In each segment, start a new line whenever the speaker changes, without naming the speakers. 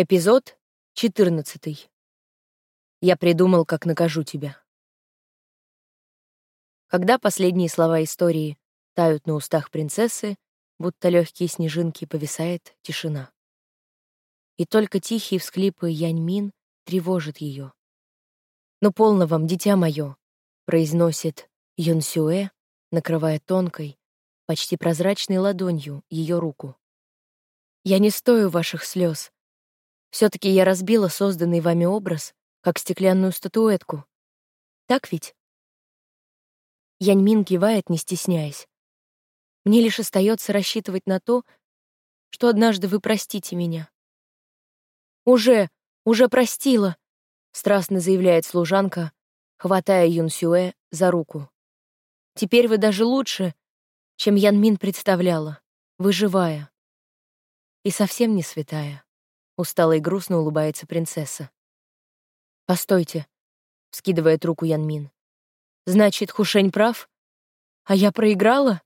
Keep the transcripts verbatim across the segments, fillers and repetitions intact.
Эпизод четырнадцатый. Я придумал, как накажу тебя. Когда последние слова истории тают на устах принцессы, будто легкие снежинки, повисает тишина. И только тихие всхлипы Яньмин тревожат ее. «Ну полно вам, дитя мое», — произносит Юнсюэ, накрывая тонкой, почти прозрачной ладонью ее руку. «Я не стою ваших слез. Все-таки я разбила созданный вами образ, как стеклянную статуэтку. Так ведь?» Яньмин кивает, не стесняясь. «Мне лишь остается рассчитывать на то, что однажды вы простите меня». «Уже, уже простила», — страстно заявляет служанка, хватая Юнсюэ за руку. «Теперь вы даже лучше, чем Яньмин представляла. Вы живая. И совсем не святая». Устало и грустно улыбается принцесса. «Постойте», — вскидывает руку Яньмин. «Значит, Хушень прав? А я проиграла?»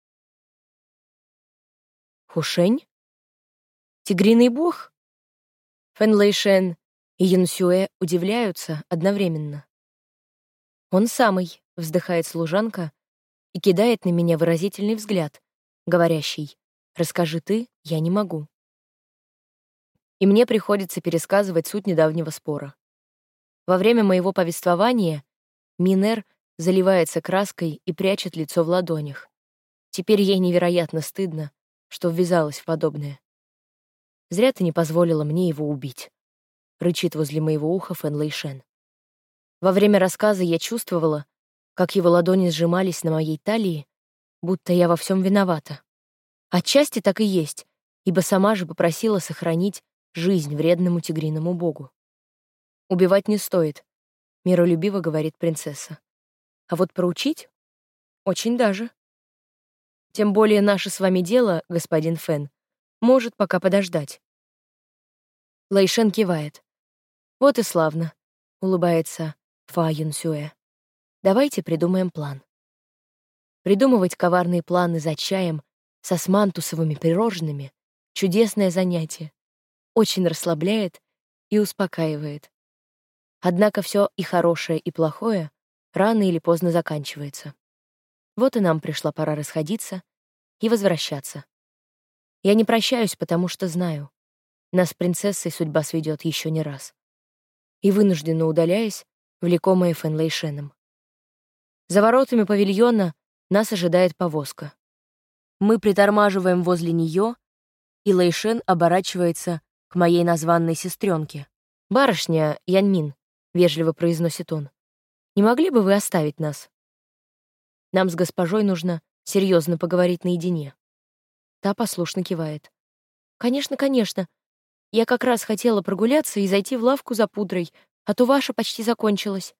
«Хушень? Тигриный бог?» Фэн Лэйшэн и Юнсюэ удивляются одновременно. «Он самый», — вздыхает служанка и кидает на меня выразительный взгляд, говорящий: «Расскажи ты, я не могу». И мне приходится пересказывать суть недавнего спора. Во время моего повествования Минер заливается краской и прячет лицо в ладонях. Теперь ей невероятно стыдно, что ввязалась в подобное. «Зря ты не позволила мне его убить», — рычит возле моего уха Фэн Лэйшэн. Во время рассказа я чувствовала, как его ладони сжимались на моей талии, будто я во всем виновата. Отчасти так и есть, ибо сама же попросила сохранить жизнь вредному тигриному богу. «Убивать не стоит», — миролюбиво говорит принцесса. «А вот проучить? Очень даже. Тем более наше с вами дело, господин Фэн, может пока подождать». Лэйшэн кивает. «Вот и славно», — улыбается Фа Юнсюэ. «Давайте придумаем план». Придумывать коварные планы за чаем со смантусовыми пирожными — чудесное занятие. Очень расслабляет и успокаивает. Однако все и хорошее, и плохое рано или поздно заканчивается. Вот и нам пришла пора расходиться и возвращаться. Я не прощаюсь, потому что знаю, нас с принцессой судьба сведет еще не раз. И вынужденно удаляясь, влекомая Фэн Лэйшэном. За воротами павильона нас ожидает повозка. Мы притормаживаем возле нее, и Лэйшэн оборачивается к моей названной сестренке. «Барышня Яньмин», — вежливо произносит он, — «не могли бы вы оставить нас? Нам с госпожой нужно серьезно поговорить наедине». Та послушно кивает. «Конечно, конечно. Я как раз хотела прогуляться и зайти в лавку за пудрой, а то ваша почти закончилась».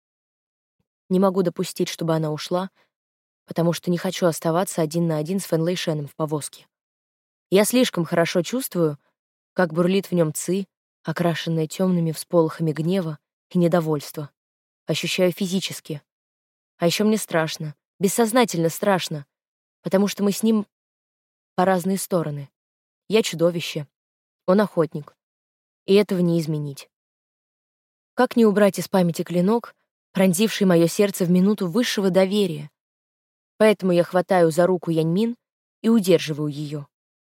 Не могу допустить, чтобы она ушла, потому что не хочу оставаться один на один с Фэн Лэйшэном в повозке. Я слишком хорошо чувствую, как бурлит в нем ци, окрашенная темными всполохами гнева и недовольства. Ощущаю физически. А еще мне страшно, бессознательно страшно, потому что мы с ним по разные стороны. Я чудовище, он охотник, и этого не изменить. Как не убрать из памяти клинок, пронзивший мое сердце в минуту высшего доверия? Поэтому я хватаю за руку Яньмин и удерживаю ее.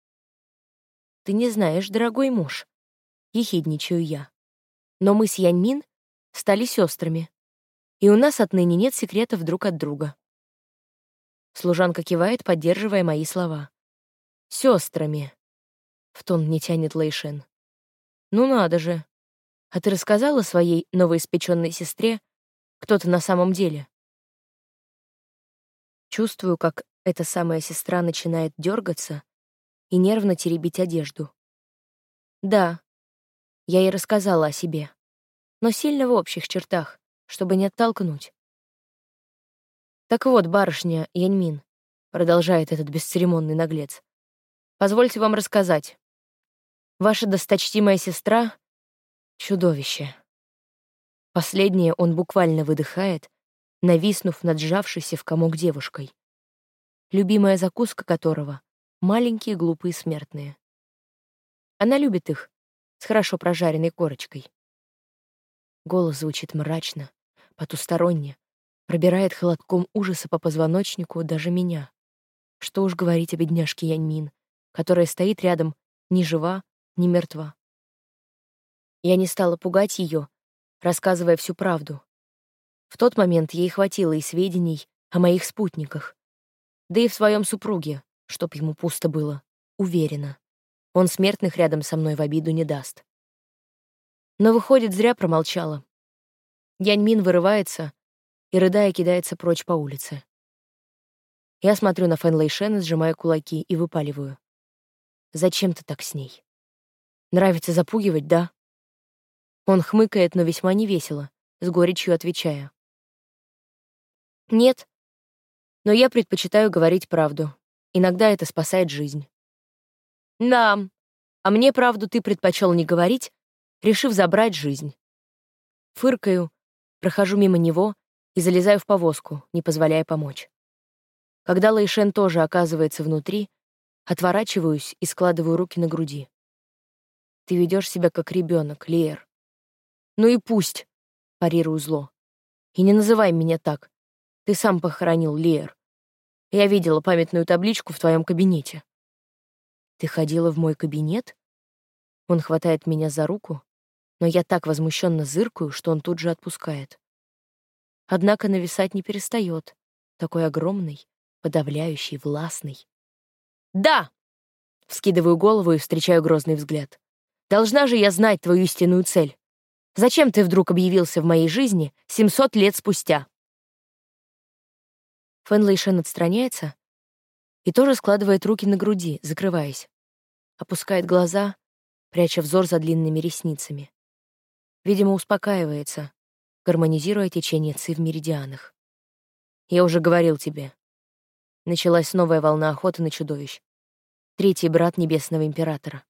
«Ты не знаешь, дорогой муж», — ехидничаю я. «Но мы с Яньмин стали сестрами, и у нас отныне нет секретов друг от друга». Служанка кивает, поддерживая мои слова. «Сестрами», — в тон мне тянет Лэйшэн. «Ну надо же. А ты рассказала своей новоиспеченной сестре, кто ты на самом деле?» Чувствую, как эта самая сестра начинает дергаться и нервно теребить одежду. Да, я ей рассказала о себе, но сильно в общих чертах, чтобы не оттолкнуть. «Так вот, барышня Яньмин», — продолжает этот бесцеремонный наглец, «позвольте вам рассказать. Ваша досточтимая сестра — чудовище». Последнее он буквально выдыхает, нависнув над сжавшейся в комок девушкой, любимая закуска которого — маленькие глупые смертные. Она любит их, с хорошо прожаренной корочкой. Голос звучит мрачно, потусторонне, пробирает холодком ужаса по позвоночнику даже меня. Что уж говорить о бедняжке Яньмин, которая стоит рядом ни жива, ни мертва. Я не стала пугать ее, рассказывая всю правду. В тот момент ей хватило и сведений о моих спутниках, да и в своем супруге, чтоб ему пусто было, уверена. Он смертных рядом со мной в обиду не даст. Но, выходит, зря промолчала. Яньмин вырывается и, рыдая, кидается прочь по улице. Я смотрю на Фэн Лэйшэна, сжимая кулаки, и выпаливаю. «Зачем ты так с ней? Нравится запугивать, да?» Он хмыкает, но весьма невесело, с горечью отвечая. «Нет, но я предпочитаю говорить правду. Иногда это спасает жизнь». «Да, а мне правду ты предпочел не говорить, решив забрать жизнь». Фыркаю, прохожу мимо него и залезаю в повозку, не позволяя помочь. Когда Лэйшэн тоже оказывается внутри, отворачиваюсь и складываю руки на груди. «Ты ведешь себя как ребенок, Лиэр». «Ну и пусть», — парирую зло. «И не называй меня так. Ты сам похоронил Лиэр. Я видела памятную табличку в твоем кабинете». «Ты ходила в мой кабинет?» Он хватает меня за руку, но я так возмущенно зыркаю, что он тут же отпускает. Однако нависать не перестает, такой огромный, подавляющий, властный. «Да!» — вскидываю голову и встречаю грозный взгляд. «Должна же я знать твою истинную цель. Зачем ты вдруг объявился в моей жизни семьсот лет спустя?» Фэн Лэйшэн отстраняется и тоже складывает руки на груди, закрываясь. Опускает глаза, пряча взор за длинными ресницами. Видимо, успокаивается, гармонизируя течение ци в меридианах. «Я уже говорил тебе». Началась новая волна охоты на чудовищ. Третий брат Небесного Императора.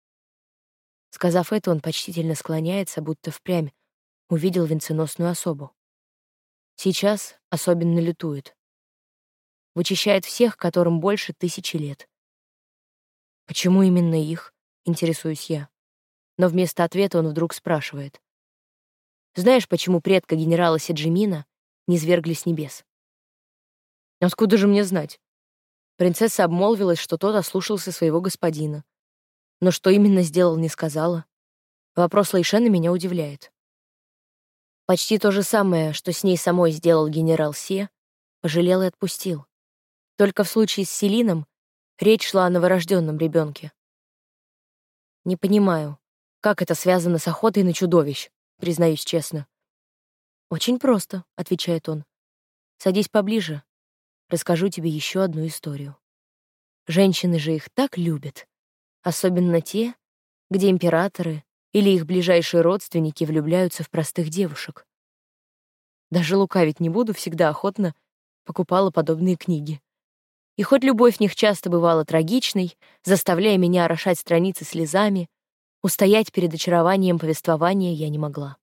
Сказав это, он почтительно склоняется, будто впрямь увидел венценосную особу. Сейчас особенно лютует. Вычищает всех, которым больше тысячи лет. Почему именно их, интересуюсь я. Но вместо ответа он вдруг спрашивает. Знаешь, почему предка генерала Седжимина низвергли с небес? Откуда же мне знать? Принцесса обмолвилась, что тот ослушался своего господина. Но что именно сделал, не сказала. Вопрос Лэйшэна меня удивляет. Почти то же самое, что с ней самой сделал генерал Се, пожалел и отпустил. Только в случае с Селином речь шла о новорожденном ребенке. Не понимаю, как это связано с охотой на чудовищ, признаюсь честно. «Очень просто», — отвечает он. «Садись поближе. Расскажу тебе еще одну историю. Женщины же их так любят, особенно те, где императоры или их ближайшие родственники влюбляются в простых девушек. Даже лукавить не буду, всегда охотно покупала подобные книги. И хоть любовь в них часто бывала трагичной, заставляя меня орошать страницы слезами, устоять перед очарованием повествования я не могла.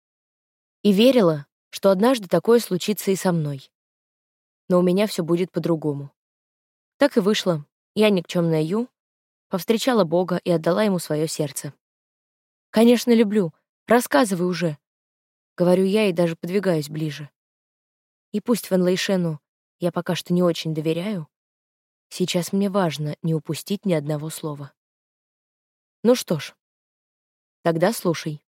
И верила, что однажды такое случится и со мной. Но у меня все будет по-другому. Так и вышло. Я никчемная Ю, повстречала Бога и отдала ему свое сердце. «Конечно, люблю. Рассказывай уже», — говорю я и даже подвигаюсь ближе. И пусть Фэн Лэйшэну я пока что не очень доверяю, сейчас мне важно не упустить ни одного слова. Ну что ж, тогда слушай.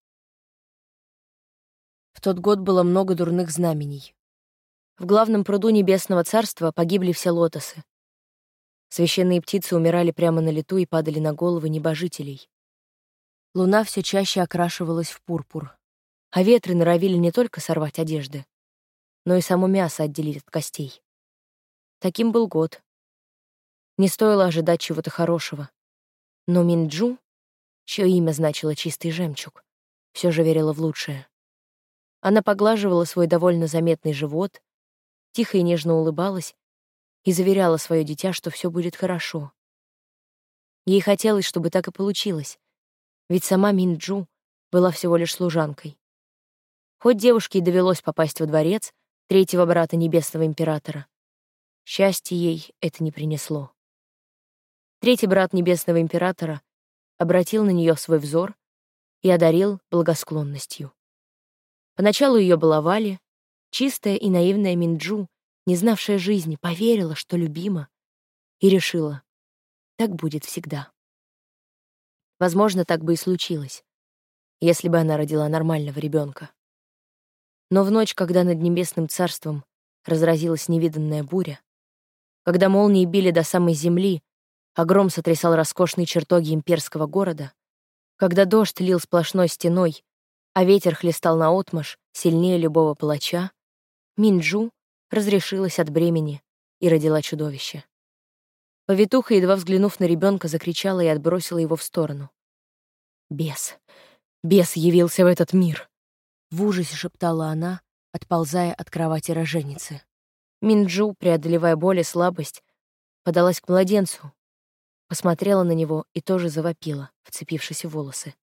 В тот год было много дурных знамений. В главном пруду Небесного Царства погибли все лотосы. Священные птицы умирали прямо на лету и падали на головы небожителей. Луна все чаще окрашивалась в пурпур, а ветры норовили не только сорвать одежды, но и само мясо отделить от костей. Таким был год. Не стоило ожидать чего-то хорошего. Но Минджу, чье имя значило «чистый жемчуг», все же верила в лучшее. Она поглаживала свой довольно заметный живот, тихо и нежно улыбалась и заверяла свое дитя, что все будет хорошо. Ей хотелось, чтобы так и получилось, ведь сама Минджу была всего лишь служанкой. Хоть девушке и довелось попасть во дворец третьего брата Небесного Императора, счастья ей это не принесло. Третий брат Небесного Императора обратил на нее свой взор и одарил благосклонностью. Поначалу ее баловали, чистая и наивная Минджу, не знавшая жизни, поверила, что любима, и решила, так будет всегда. Возможно, так бы и случилось, если бы она родила нормального ребенка. Но в ночь, когда над небесным царством разразилась невиданная буря, когда молнии били до самой земли, а гром сотрясал роскошные чертоги имперского города, когда дождь лил сплошной стеной, а ветер хлестал наотмашь сильнее любого палача, Минджу разрешилась от бремени и родила чудовище. Повитуха, едва взглянув на ребенка, закричала и отбросила его в сторону. «Бес! Бес явился в этот мир!» В ужасе шептала она, отползая от кровати роженицы. Минджу, преодолевая боль и слабость, подалась к младенцу, посмотрела на него и тоже завопила, вцепившись в волосы.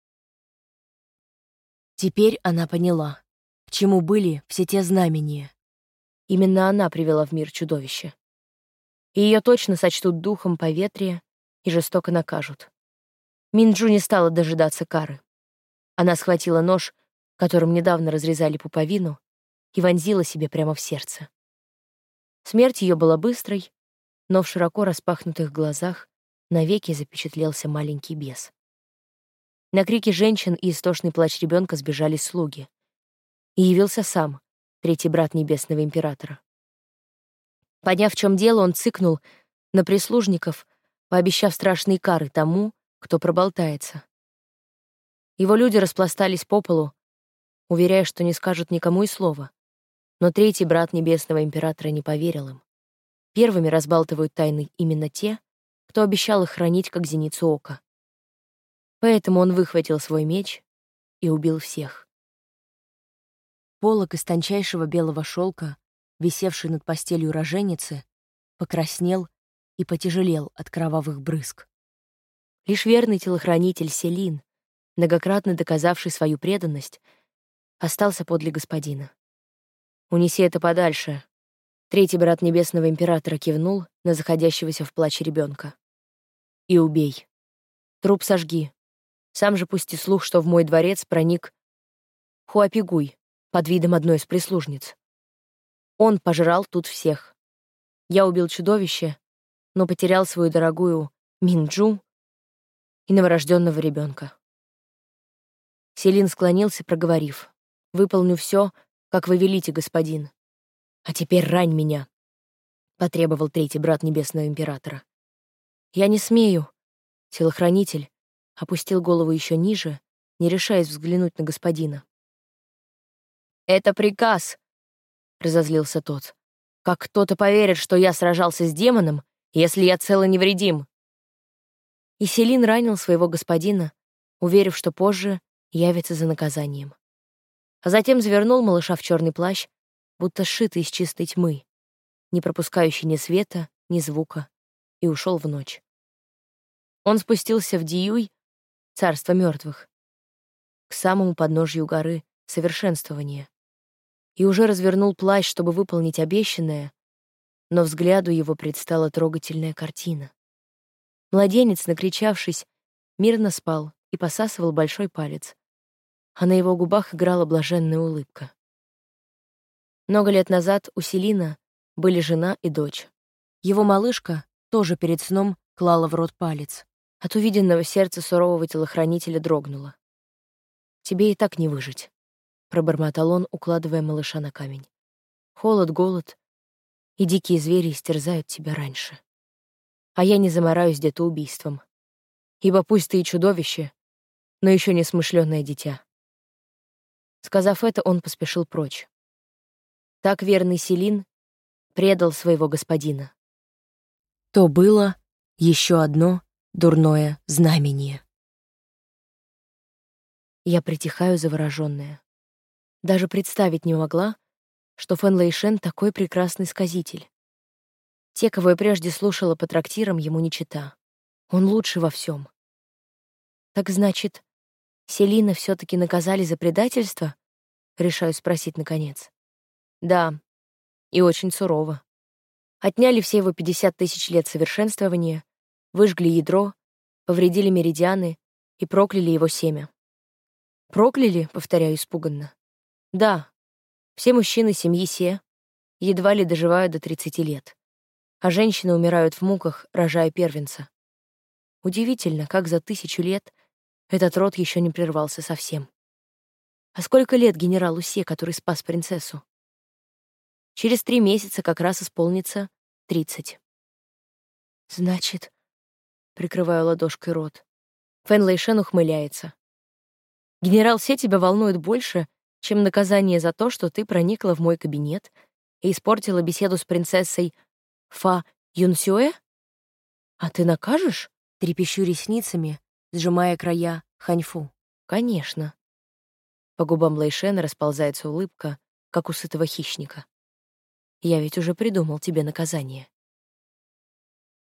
Теперь она поняла, к чему были все те знамения. Именно она привела в мир чудовище. И ее точно сочтут духом поветрия и жестоко накажут. Минджу не стала дожидаться кары. Она схватила нож, которым недавно разрезали пуповину, и вонзила себе прямо в сердце. Смерть ее была быстрой, но в широко распахнутых глазах навеки запечатлелся маленький бес. На крики женщин и истошный плач ребенка сбежались слуги. И явился сам, третий брат небесного императора. Поняв, в чем дело, он цыкнул на прислужников, пообещав страшные кары тому, кто проболтается. Его люди распластались по полу, уверяя, что не скажут никому и слова. Но третий брат небесного императора не поверил им. Первыми разбалтывают тайны именно те, кто обещал их хранить, как зеницу ока. Поэтому он выхватил свой меч и убил всех. Полог из тончайшего белого шелка, висевший над постелью роженицы, покраснел и потяжелел от кровавых брызг. Лишь верный телохранитель Селин, многократно доказавший свою преданность, остался подле господина. «Унеси это подальше», — третий брат небесного императора кивнул на заходящегося в плач ребенка. «И убей. Труп сожги. Сам же пусти слух, что в мой дворец проник Хуапигуй под видом одной из прислужниц. Он пожрал тут всех. Я убил чудовище, но потерял свою дорогую Минджу и новорожденного ребенка». Селин склонился, проговорив: «Выполню все, как вы велите, господин. А теперь рань меня», — потребовал третий брат небесного императора. «Я не смею». Телохранитель опустил голову еще ниже, не решаясь взглянуть на господина. «Это приказ», — разозлился тот. «Как кто-то поверит, что я сражался с демоном, если я цел и невредим?» И Селин ранил своего господина, уверив, что позже явится за наказанием. А затем завернул малыша в черный плащ, будто сшитый из чистой тьмы, не пропускающий ни света, ни звука, и ушел в ночь. Он спустился в Диюй, царство мертвых, к самому подножью горы совершенствования, и уже развернул плащ, чтобы выполнить обещанное, но взгляду его предстала трогательная картина. Младенец, накричавшись, мирно спал и посасывал большой палец, а на его губах играла блаженная улыбка. Много лет назад у Селина были жена и дочь. Его малышка тоже перед сном клала в рот палец. От увиденного сердце сурового телохранителя дрогнуло. «Тебе и так не выжить», — пробормотал он, укладывая малыша на камень. «Холод, голод и дикие звери истерзают тебя раньше. А я не замораюсь где-то убийством. Ибо пусть ты и чудовище, но еще не смышленое дитя». Сказав это, он поспешил прочь. Так верный Селин предал своего господина. То было еще одно дурное знамение. Я притихаю заворожённая. Даже представить не могла, что Фэн Лэйшэн такой прекрасный сказитель. Те, кого я прежде слушала по трактирам, ему не чета. Он лучший во всем. Так значит, Селина все-таки наказали за предательство? Решаю спросить наконец. Да, и очень сурово. Отняли все его пятьдесят тысяч лет совершенствования, выжгли ядро, повредили меридианы и прокляли его семя. Прокляли, повторяю испуганно. Да, все мужчины семьи Се едва ли доживают до тридцати лет, а женщины умирают в муках, рожая первенца. Удивительно, как за тысячу лет этот род еще не прервался совсем. А сколько лет генералу Се, который спас принцессу? Через три месяца как раз исполнится тридцать. Значит, прикрываю ладошкой рот. Фэн Лэйшэн ухмыляется. Генерал Се тебя волнует больше, чем наказание за то, что ты проникла в мой кабинет и испортила беседу с принцессой Фа Юнсюэ? А ты накажешь? Трепещу ресницами, сжимая края ханьфу. Конечно. По губам Лэйшэна расползается улыбка, как у сытого хищника. Я ведь уже придумал тебе наказание.